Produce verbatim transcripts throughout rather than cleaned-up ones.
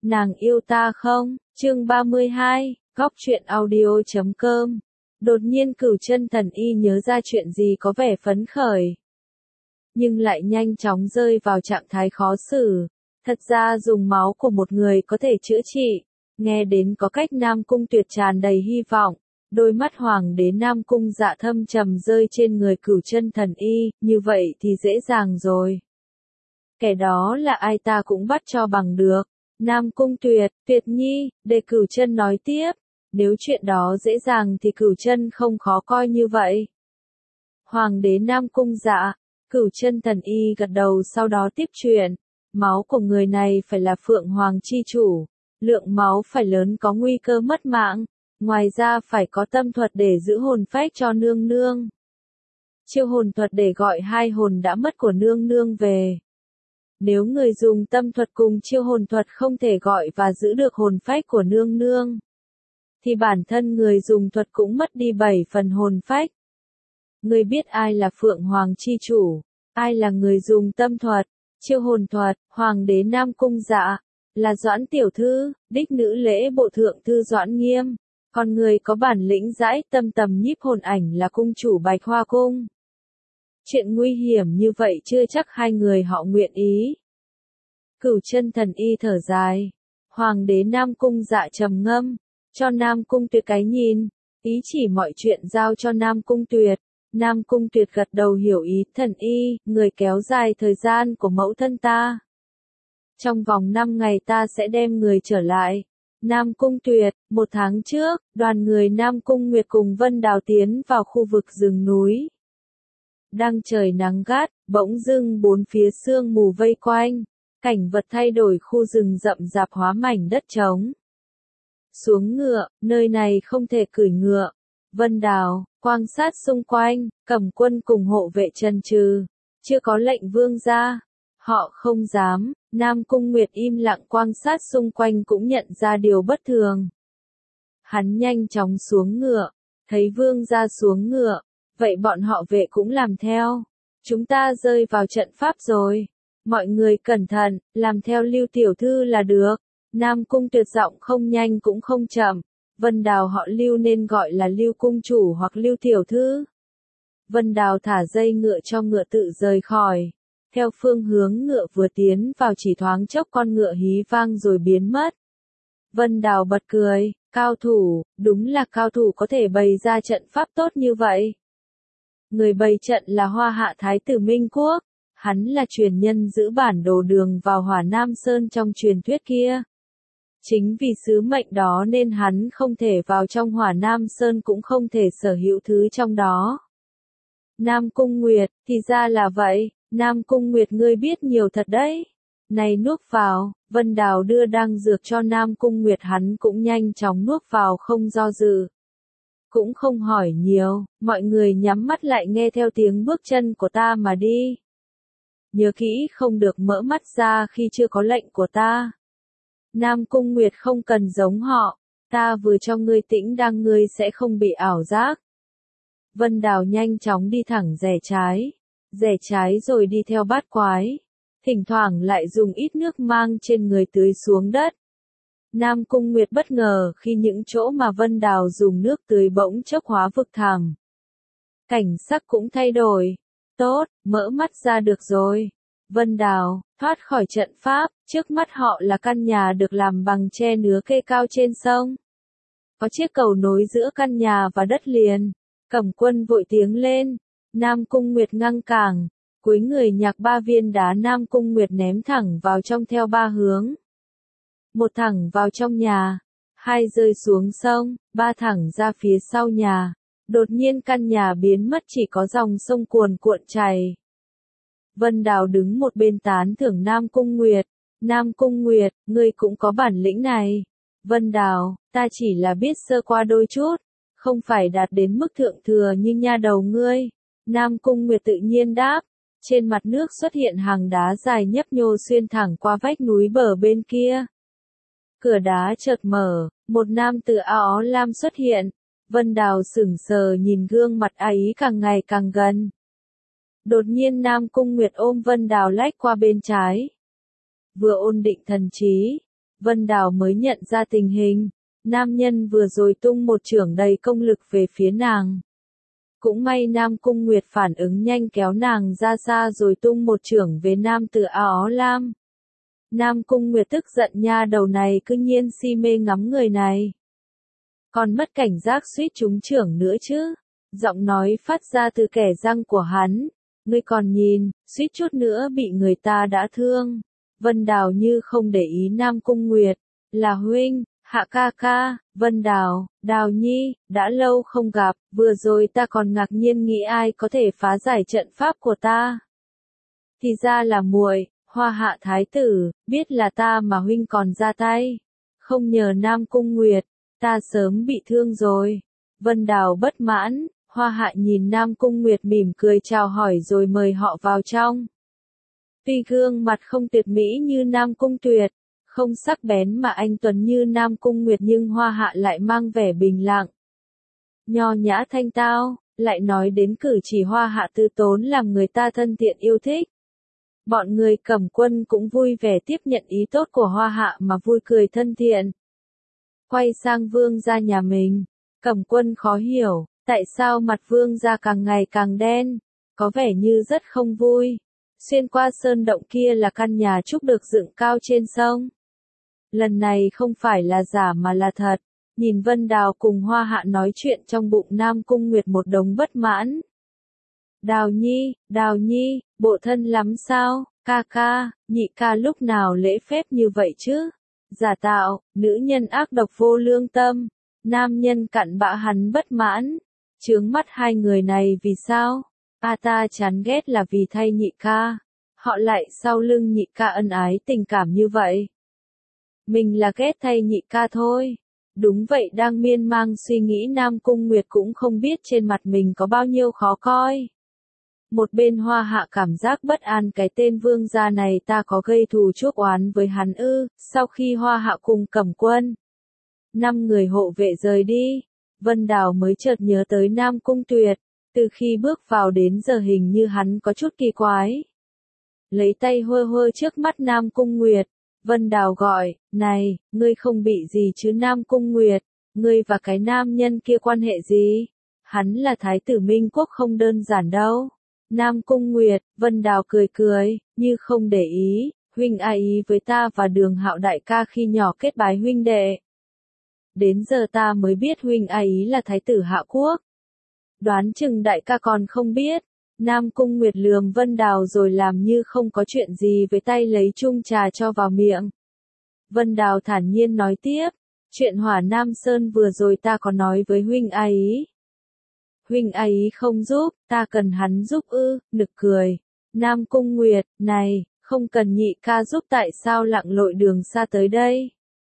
Nàng yêu ta không? Chương ba mươi hai, góc truyện audio chấm com. Đột nhiên Cửu Chân Thần Y nhớ ra chuyện gì có vẻ phấn khởi, nhưng lại nhanh chóng rơi vào trạng thái khó xử. Thật ra dùng máu của một người có thể chữa trị, nghe đến có cách Nam Cung Tuyệt tràn đầy hy vọng. Đôi mắt Hoàng đế Nam Cung Dạ thâm trầm rơi trên người Cửu Chân Thần Y, như vậy thì dễ dàng rồi. Kẻ đó là ai ta cũng bắt cho bằng được. Nam Cung Tuyệt, Tuyệt Nhi, để Cửu Chân nói tiếp. Nếu chuyện đó dễ dàng thì Cửu Chân không khó coi như vậy. Hoàng đế Nam Cung Dạ, Cửu Chân Thần Y gật đầu sau đó tiếp chuyện. Máu của người này phải là Phượng Hoàng chi chủ. Lượng máu phải lớn có nguy cơ mất mạng. Ngoài ra phải có tâm thuật để giữ hồn phách cho nương nương. Chiêu hồn thuật để gọi hai hồn đã mất của nương nương về. Nếu người dùng tâm thuật cùng chiêu hồn thuật không thể gọi và giữ được hồn phách của nương nương, thì bản thân người dùng thuật cũng mất đi bảy phần hồn phách. Người biết ai là Phượng Hoàng chi chủ, ai là người dùng tâm thuật, chiêu hồn thuật? Hoàng đế Nam Cung Dạ, là Doãn tiểu thư, đích nữ lễ bộ thượng thư Doãn Nghiêm. Còn người có bản lĩnh dãi tâm tầm nhiếp hồn ảnh là cung chủ Bạch Hoa Cung. Chuyện nguy hiểm như vậy chưa chắc hai người họ nguyện ý. Cửu Chân Thần Y thở dài. Hoàng đế Nam Cung Dạ trầm ngâm, cho Nam Cung Tuyệt cái nhìn, ý chỉ mọi chuyện giao cho Nam Cung Tuyệt. Nam Cung Tuyệt gật đầu hiểu ý. Thần Y, người kéo dài thời gian của mẫu thân ta. Trong vòng năm ngày ta sẽ đem người trở lại. Nam Cung Tuyệt, một tháng trước, đoàn người Nam Cung Nguyệt cùng Vân Đào tiến vào khu vực rừng núi. Đang trời nắng gắt, bỗng dưng bốn phía sương mù vây quanh, cảnh vật thay đổi, khu rừng rậm rạp hóa mảnh đất trống. Xuống ngựa, nơi này không thể cưỡi ngựa. Vân Đào, quan sát xung quanh, Cẩm Quân cùng hộ vệ trần trừ, chưa có lệnh vương gia. Họ không dám. Nam Cung Nguyệt im lặng quan sát xung quanh cũng nhận ra điều bất thường. Hắn nhanh chóng xuống ngựa, thấy vương gia xuống ngựa, vậy bọn họ vệ cũng làm theo. Chúng ta rơi vào trận pháp rồi. Mọi người cẩn thận, làm theo Lưu tiểu thư là được. Nam Cung Tuyệt giọng không nhanh cũng không chậm. Vân Đào họ Lưu nên gọi là Lưu cung chủ hoặc Lưu tiểu thư. Vân Đào thả dây ngựa cho ngựa tự rời khỏi. Theo phương hướng ngựa vừa tiến vào chỉ thoáng chốc con ngựa hí vang rồi biến mất. Vân Đào bật cười, cao thủ, đúng là cao thủ có thể bày ra trận pháp tốt như vậy. Người bày trận là Hoa Hạ Thái tử Minh Quốc, hắn là truyền nhân giữ bản đồ đường vào Hỏa Nam Sơn trong truyền thuyết kia. Chính vì sứ mệnh đó nên hắn không thể vào trong Hỏa Nam Sơn cũng không thể sở hữu thứ trong đó. Nam Cung Nguyệt, thì ra là vậy. Nam Cung Nguyệt, ngươi biết nhiều thật đấy. Này nuốt vào. Vân Đào đưa đan dược cho Nam Cung Nguyệt, hắn cũng nhanh chóng nuốt vào không do dự. Cũng không hỏi nhiều, mọi người nhắm mắt lại nghe theo tiếng bước chân của ta mà đi. Nhớ kỹ không được mở mắt ra khi chưa có lệnh của ta. Nam Cung Nguyệt, không cần giống họ, ta vừa cho ngươi tĩnh đang ngươi sẽ không bị ảo giác. Vân Đào nhanh chóng đi thẳng rẽ trái. Rẽ trái rồi đi theo bát quái. Thỉnh thoảng lại dùng ít nước mang trên người tưới xuống đất. Nam Cung Nguyệt bất ngờ khi những chỗ mà Vân Đào dùng nước tưới bỗng chốc hóa vực thẳm. Cảnh sắc cũng thay đổi. Tốt, mở mắt ra được rồi. Vân Đào, thoát khỏi trận pháp, trước mắt họ là căn nhà được làm bằng tre nứa cây cao trên sông. Có chiếc cầu nối giữa căn nhà và đất liền. Cẩm Quân vội tiếng lên. Nam Cung Nguyệt ngăn cản, cúi người nhặt ba viên đá Nam Cung Nguyệt ném thẳng vào trong theo ba hướng. Một thẳng vào trong nhà, hai rơi xuống sông, ba thẳng ra phía sau nhà. Đột nhiên căn nhà biến mất, chỉ có dòng sông cuồn cuộn chảy. Vân Đào đứng một bên tán thưởng Nam Cung Nguyệt. Nam Cung Nguyệt, ngươi cũng có bản lĩnh này. Vân Đào, ta chỉ là biết sơ qua đôi chút, không phải đạt đến mức thượng thừa như nha đầu ngươi. Nam Cung Nguyệt tự nhiên đáp. Trên mặt nước xuất hiện hàng đá dài nhấp nhô xuyên thẳng qua vách núi bờ bên kia. Cửa đá chợt mở, một nam tử áo lam xuất hiện. Vân Đào sững sờ nhìn gương mặt ấy càng ngày càng gần. Đột nhiên Nam Cung Nguyệt ôm Vân Đào lách qua bên trái. Vừa ổn định thần trí, Vân Đào mới nhận ra tình hình. Nam nhân vừa rồi tung một chưởng đầy công lực về phía nàng. Cũng may Nam Cung Nguyệt phản ứng nhanh kéo nàng ra xa rồi tung một chưởng về nam tử áo lam. Nam Cung Nguyệt tức giận nha đầu này cứ nhiên si mê ngắm người này. Còn mất cảnh giác suýt trúng chưởng nữa chứ. Giọng nói phát ra từ kẻ răng của hắn. Ngươi còn nhìn, suýt chút nữa bị người ta đã thương. Vân Đào như không để ý Nam Cung Nguyệt. Là huynh, Hạ ca ca, Vân Đào, Đào Nhi, đã lâu không gặp, vừa rồi ta còn ngạc nhiên nghĩ ai có thể phá giải trận pháp của ta. Thì ra là muội, Hoa Hạ thái tử, biết là ta mà huynh còn ra tay. Không nhờ Nam Cung Nguyệt, ta sớm bị thương rồi. Vân Đào bất mãn, Hoa Hạ nhìn Nam Cung Nguyệt mỉm cười chào hỏi rồi mời họ vào trong. Tuy gương mặt không tuyệt mỹ như Nam Cung Tuyệt, không sắc bén mà anh tuấn như Nam Cung Nguyệt nhưng Hoa Hạ lại mang vẻ bình lặng. Nho nhã thanh tao, lại nói đến cử chỉ Hoa Hạ tư tốn làm người ta thân thiện yêu thích. Bọn người Cẩm Quân cũng vui vẻ tiếp nhận ý tốt của Hoa Hạ mà vui cười thân thiện. Quay sang Vương gia nhà mình, Cẩm Quân khó hiểu, tại sao mặt Vương gia càng ngày càng đen, có vẻ như rất không vui. Xuyên qua sơn động kia là căn nhà trúc được dựng cao trên sông. Lần này không phải là giả mà là thật. Nhìn Vân Đào cùng Hoa Hạ nói chuyện trong bụng Nam Cung Nguyệt một đống bất mãn. Đào Nhi, Đào Nhi, bộ thân lắm sao, ca ca, nhị ca lúc nào lễ phép như vậy chứ? Giả tạo, nữ nhân ác độc vô lương tâm, nam nhân cặn bã hắn bất mãn. Chướng mắt hai người này vì sao? A ta chán ghét là vì thay nhị ca. Họ lại sau lưng nhị ca ân ái tình cảm như vậy. Mình là ghét thay nhị ca thôi. Đúng vậy, đang miên man suy nghĩ Nam Cung Nguyệt cũng không biết trên mặt mình có bao nhiêu khó coi. Một bên Hoa Hạ cảm giác bất an, cái tên Vương gia này ta có gây thù chuốc oán với hắn ư? Sau khi Hoa Hạ cùng Cẩm Quân, năm người hộ vệ rời đi, Vân Đào mới chợt nhớ tới Nam Cung Tuyệt. Từ khi bước vào đến giờ hình như hắn có chút kỳ quái. Lấy tay hơ hơ trước mắt Nam Cung Nguyệt, Vân Đào gọi, này, ngươi không bị gì chứ Nam Cung Nguyệt, ngươi và cái nam nhân kia quan hệ gì? Hắn là thái tử Minh Quốc không đơn giản đâu. Nam Cung Nguyệt, Vân Đào cười cười, như không để ý, huynh ai ý với ta và Đường Hạo đại ca khi nhỏ kết bái huynh đệ. Đến giờ ta mới biết huynh ai ý là thái tử Hạ Quốc. Đoán chừng đại ca còn không biết. Nam Cung Nguyệt lườm Vân Đào rồi làm như không có chuyện gì với tay lấy chung trà cho vào miệng. Vân Đào thản nhiên nói tiếp, chuyện Hỏa Nam Sơn vừa rồi ta có nói với huynh ai ý. Huynh ai ý không giúp, ta cần hắn giúp ư, nực cười. Nam Cung Nguyệt, này, không cần nhị ca giúp tại sao lặn lội đường xa tới đây?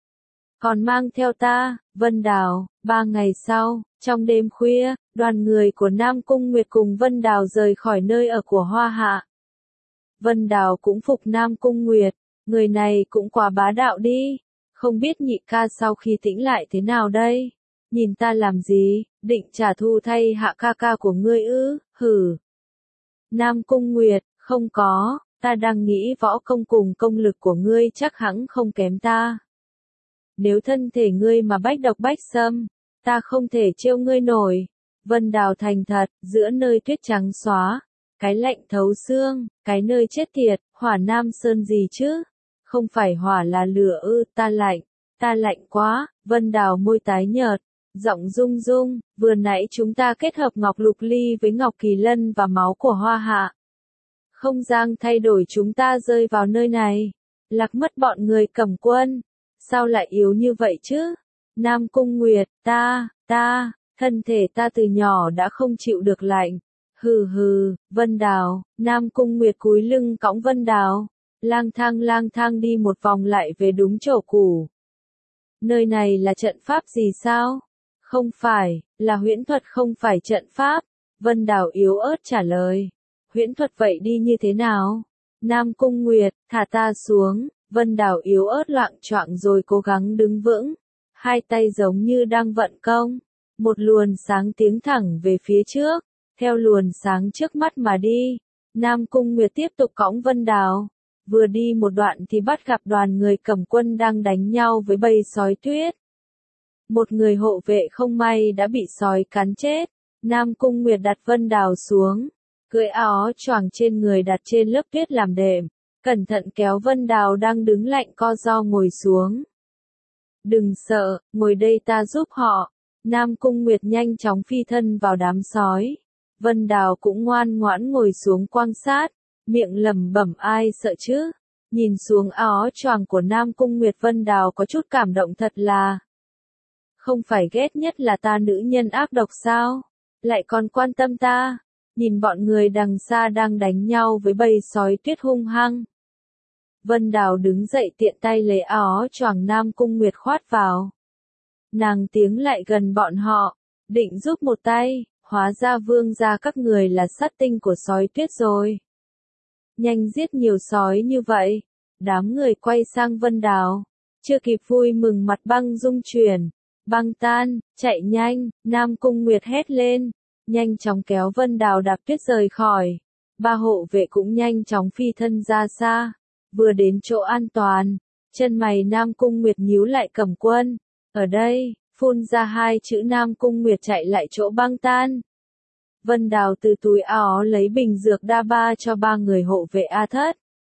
Còn mang theo ta, Vân Đào. Ba ngày sau, trong đêm khuya, đoàn người của Nam Cung Nguyệt cùng Vân Đào rời khỏi nơi ở của Hoa Hạ. Vân Đào cũng phục Nam Cung Nguyệt, người này cũng quá bá đạo đi, không biết nhị ca sau khi tĩnh lại thế nào đây? Nhìn ta làm gì, định trả thù thay Hạ ca ca của ngươi ư, hử. Nam Cung Nguyệt, không có, ta đang nghĩ võ công cùng công lực của ngươi chắc hẳn không kém ta. Nếu thân thể ngươi mà bách độc bách xâm, ta không thể trêu ngươi nổi. Vân Đào thành thật, giữa nơi tuyết trắng xóa, cái lạnh thấu xương, cái nơi chết tiệt, Hỏa Nam Sơn gì chứ? Không phải hỏa là lửa ư, ta lạnh, ta lạnh quá. Vân Đào môi tái nhợt, giọng rung rung, vừa nãy chúng ta kết hợp Ngọc Lục Ly với Ngọc Kỳ Lân và máu của Hoa Hạ. Không gian thay đổi chúng ta rơi vào nơi này, lạc mất bọn người Cẩm Quân. Sao lại yếu như vậy chứ? Nam Cung Nguyệt, ta, ta, thân thể ta từ nhỏ đã không chịu được lạnh. Hừ hừ, Vân Đào. Nam Cung Nguyệt cúi lưng cõng Vân Đào, lang thang lang thang đi một vòng lại về đúng chỗ cũ. Nơi này là trận pháp gì sao? Không phải, là huyễn thuật không phải trận pháp. Vân Đào yếu ớt trả lời. Huyễn thuật vậy đi như thế nào? Nam Cung Nguyệt, thả ta xuống. Vân Đào yếu ớt loạng choạng rồi cố gắng đứng vững. Hai tay giống như đang vận công. Một luồng sáng tiến thẳng về phía trước. Theo luồng sáng trước mắt mà đi. Nam Cung Nguyệt tiếp tục cõng Vân Đào. Vừa đi một đoạn thì bắt gặp đoàn người Cẩm Quân đang đánh nhau với bầy sói tuyết. Một người hộ vệ không may đã bị sói cắn chết. Nam Cung Nguyệt đặt Vân Đào xuống, cưỡi áo choàng trên người đặt trên lớp tuyết làm đệm, cẩn thận kéo Vân Đào đang đứng lạnh co ro ngồi xuống. Đừng sợ, ngồi đây ta giúp họ. Nam Cung Nguyệt nhanh chóng phi thân vào đám sói. Vân Đào cũng ngoan ngoãn ngồi xuống quan sát, miệng lẩm bẩm ai sợ chứ. Nhìn xuống áo choàng của Nam Cung Nguyệt, Vân Đào có chút cảm động thật là. Không phải ghét nhất là ta nữ nhân ác độc sao? Lại còn quan tâm ta. Nhìn bọn người đằng xa đang đánh nhau với bầy sói tuyết hung hăng. Vân Đào đứng dậy tiện tay lấy áo choàng Nam Cung Nguyệt khoát vào. Nàng tiến lại gần bọn họ, định giúp một tay, hóa ra vương gia các người là sát tinh của sói tuyết rồi. Nhanh giết nhiều sói như vậy. Đám người quay sang Vân Đào, chưa kịp vui mừng mặt băng rung chuyển, băng tan, chạy nhanh, Nam Cung Nguyệt hét lên, nhanh chóng kéo Vân Đào đạp tuyết rời khỏi. Ba hộ vệ cũng nhanh chóng phi thân ra xa, vừa đến chỗ an toàn, chân mày Nam Cung Nguyệt nhíu lại. Cẩm Quân, ở đây, phun ra hai chữ Nam Cung Nguyệt chạy lại chỗ băng tan. Vân Đào từ túi áo lấy bình dược đa ba cho ba người hộ vệ A Thất,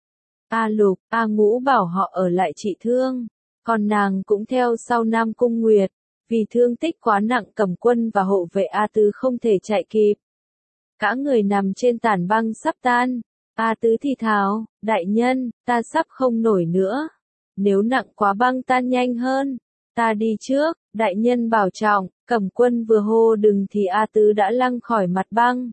A Lục, A Ngũ bảo họ ở lại trị thương, còn nàng cũng theo sau Nam Cung Nguyệt, vì thương tích quá nặng Cẩm Quân và hộ vệ A Tứ không thể chạy kịp. Cả người nằm trên tảng băng sắp tan, A Tứ thì thào, đại nhân, ta sắp không nổi nữa, nếu nặng quá băng tan nhanh hơn, ta đi trước, đại nhân bảo trọng. Cẩm Quân vừa hô đừng thì A Tứ đã lăn khỏi mặt băng.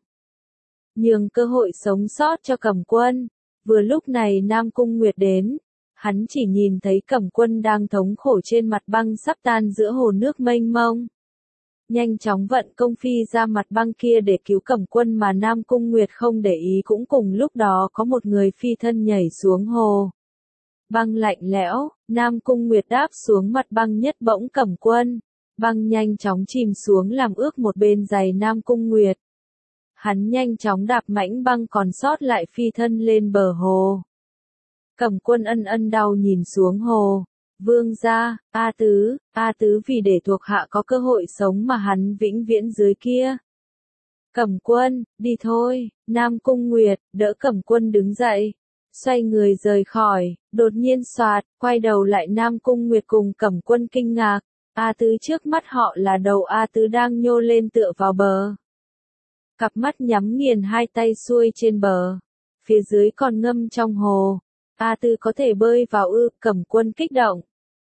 Nhường cơ hội sống sót cho Cẩm Quân. Vừa lúc này Nam Cung Nguyệt đến, hắn chỉ nhìn thấy Cẩm Quân đang thống khổ trên mặt băng sắp tan giữa hồ nước mênh mông. Nhanh chóng vận công phi ra mặt băng kia để cứu Cẩm Quân, mà Nam Cung Nguyệt không để ý. Cũng cùng lúc đó có một người phi thân nhảy xuống hồ. Băng lạnh lẽo, Nam Cung Nguyệt đáp xuống mặt băng nhất bỗng Cẩm Quân. Băng nhanh chóng chìm xuống làm ướt một bên giày Nam Cung Nguyệt. Hắn nhanh chóng đạp mảnh băng còn sót lại phi thân lên bờ hồ. Cẩm Quân ân ân đau nhìn xuống hồ. Vương gia, A Tứ, A Tứ vì để thuộc hạ có cơ hội sống mà hắn vĩnh viễn dưới kia. Cẩm Quân, đi thôi. Nam Cung Nguyệt đỡ Cẩm Quân đứng dậy, xoay người rời khỏi. Đột nhiên xoạt, quay đầu lại Nam Cung Nguyệt cùng Cẩm Quân kinh ngạc. A Tứ trước mắt họ là đầu A Tứ đang nhô lên tựa vào bờ. Cặp mắt nhắm nghiền, hai tay xuôi trên bờ. Phía dưới còn ngâm trong hồ. A Tứ có thể bơi vào ư? Cẩm Quân kích động.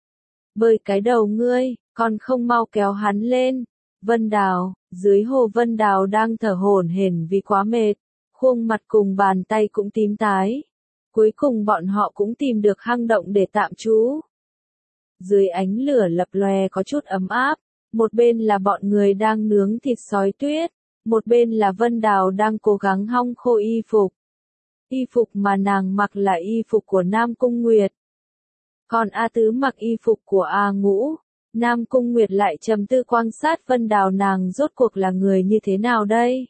Bơi cái đầu ngươi, còn không mau kéo hắn lên. Vân Đào, dưới hồ Vân Đào đang thở hổn hển vì quá mệt. Khuôn mặt cùng bàn tay cũng tím tái. Cuối cùng bọn họ cũng tìm được hang động để tạm trú. Dưới ánh lửa lập lòe có chút ấm áp, một bên là bọn người đang nướng thịt sói tuyết, một bên là Vân Đào đang cố gắng hong khô y phục. Y phục mà nàng mặc là y phục của Nam Cung Nguyệt. Còn A Tứ mặc y phục của A Ngũ. Nam Cung Nguyệt lại trầm tư quan sát Vân Đào, nàng rốt cuộc là người như thế nào đây?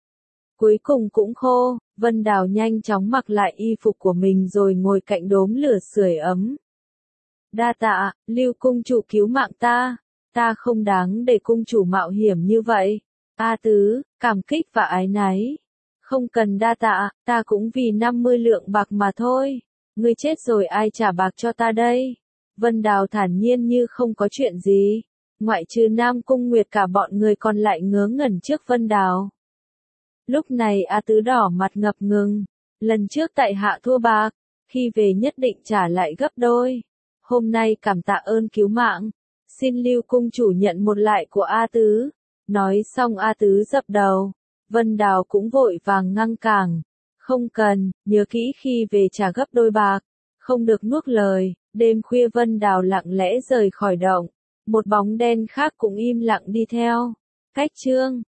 Cuối cùng cũng khô, Vân Đào nhanh chóng mặc lại y phục của mình rồi ngồi cạnh đốm lửa sưởi ấm. Đa tạ, Lưu cung chủ cứu mạng ta, ta không đáng để cung chủ mạo hiểm như vậy. A Tứ, cảm kích và ái náy. Không cần đa tạ, ta cũng vì năm mươi lượng bạc mà thôi. Ngươi chết rồi ai trả bạc cho ta đây? Vân Đào thản nhiên như không có chuyện gì. Ngoại trừ Nam Cung Nguyệt, cả bọn người còn lại ngớ ngẩn trước Vân Đào. Lúc này A Tứ đỏ mặt ngập ngừng. Lần trước tại hạ thua bạc, khi về nhất định trả lại gấp đôi. Hôm nay cảm tạ ơn cứu mạng. Xin Lưu cung chủ nhận một lại của A Tứ. Nói xong A Tứ dập đầu. Vân Đào cũng vội vàng ngăn cản. Không cần, nhớ kỹ khi về trả gấp đôi bạc. Không được nuốt lời. Đêm khuya Vân Đào lặng lẽ rời khỏi động. Một bóng đen khác cũng im lặng đi theo. Cách chương